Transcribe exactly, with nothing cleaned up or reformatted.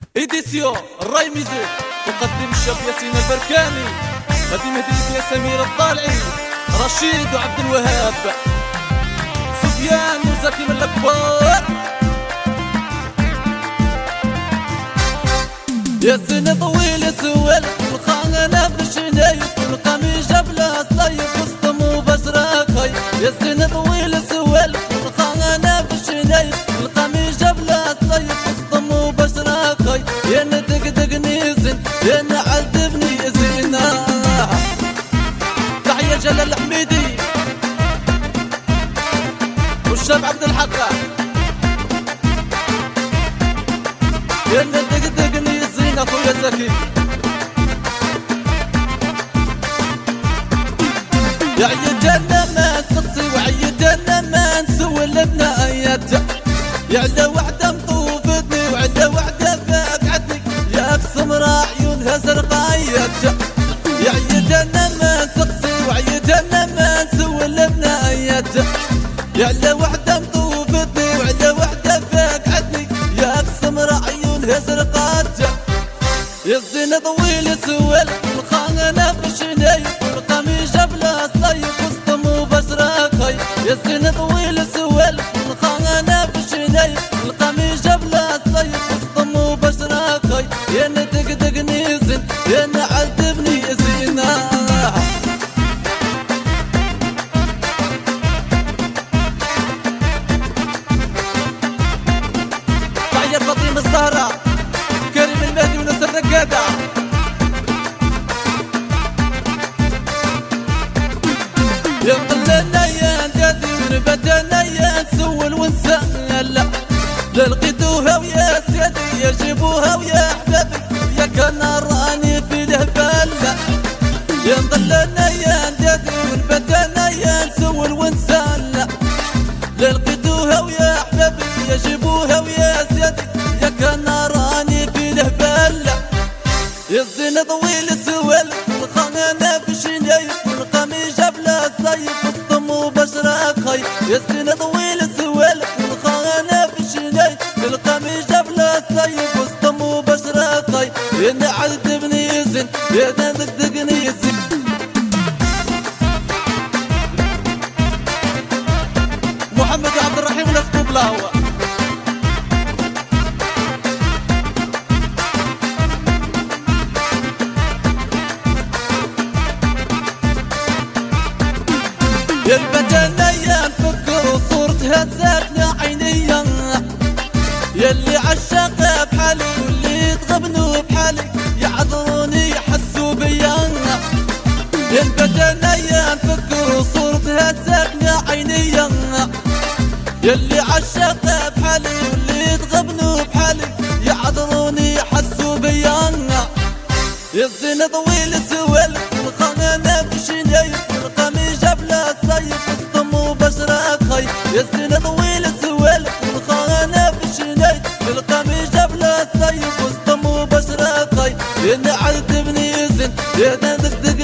إديسيون الراي ميزيك تقدم الشاب ياسين البركاني. هذه مهدية يا سمير الطالعي، رشيد وعبد الوهاب، سفيان وزكي من الكبار. ياسين طويل سوال والخانة بالشناي، والقميص جاب له الصيف وسطم وبشراكي. ياسين طويل سوال والخانة بالشناي، والقميص جاب له الصيف وسطم وبشراكي. يا ندقدقني زين يا نعذبني زينة. تحية جلال الحميدي والشاب عبد الحق. يا ندقدقني زين اخويا زكي. يا عيدنا ما نسقسي وعيدنا ما نسول البنايات. يا على وحده مطوفتني وعلى وحده فاقعتني، يا بسمرة عيونها زرقايات. يا عيدنا ما نسقسي وعيدنا ما نسول البنايات. يا على وحده مطوفتني وعلى وحده فاقعتني، يا بسمرة عيونها زرقات. يا الزين طويل سوال والخانة بالشناي، والقميص جاب له الصيف وسطم وبشراكي. يا الزين طويل سوال والخانة بالشناي، والقميص جاب له الصيف وسطم وبشراكي. يا ندقدقني زين يا نعذبني زينة. تحية فاطمة الزهراء، كريم المهدي ونصر الرقادة. يا مقلنا يا ندادي ونبتنا يا نسول ونسأل، لا لقيتوها ويا سيدي يا جيبوها ويا احبابي، يا كان راني في الهبال. يا مقلنا يا ندادي ونبتنا يا نسول ونسأل، لا لقيتوها ويا احبابي يا جيبوها ويا سيدي، يا كان راني في الهبال. يا الزين طويل سوال والخانة بالشناي، والقميص جاب له الصيف وسطم وبشراكي. يا الزين طويل سوال والخانة بالشناي، والقميص جاب له الصيف وسطم وبشراكي. يا نعذبني زين يا ندقدقني زين. محمد عبد الرحيم ونسكوب له. يا البدنة يا نفكر صورتها ساكنة عينيا، ياللي عالشاقة بحالي واللي تغبنوا بحالي يعذروني يحسوا بيا. يا البدنة يا نفكر صورتها ساكنة عينيا، ياللي عالشاقة بحالي واللي تغبنوا بحالي يعذروني يحسوا بيا. يا الزين طويل سوال والخانة بالشناي، والقميص جاب له الصيف وسطم وبشراكي. يا الزين طويل سوال والخانة بالشناي، والقميص جاب له الصيف وسطم وبشراكي. يا نعذبني زين يا ندقدق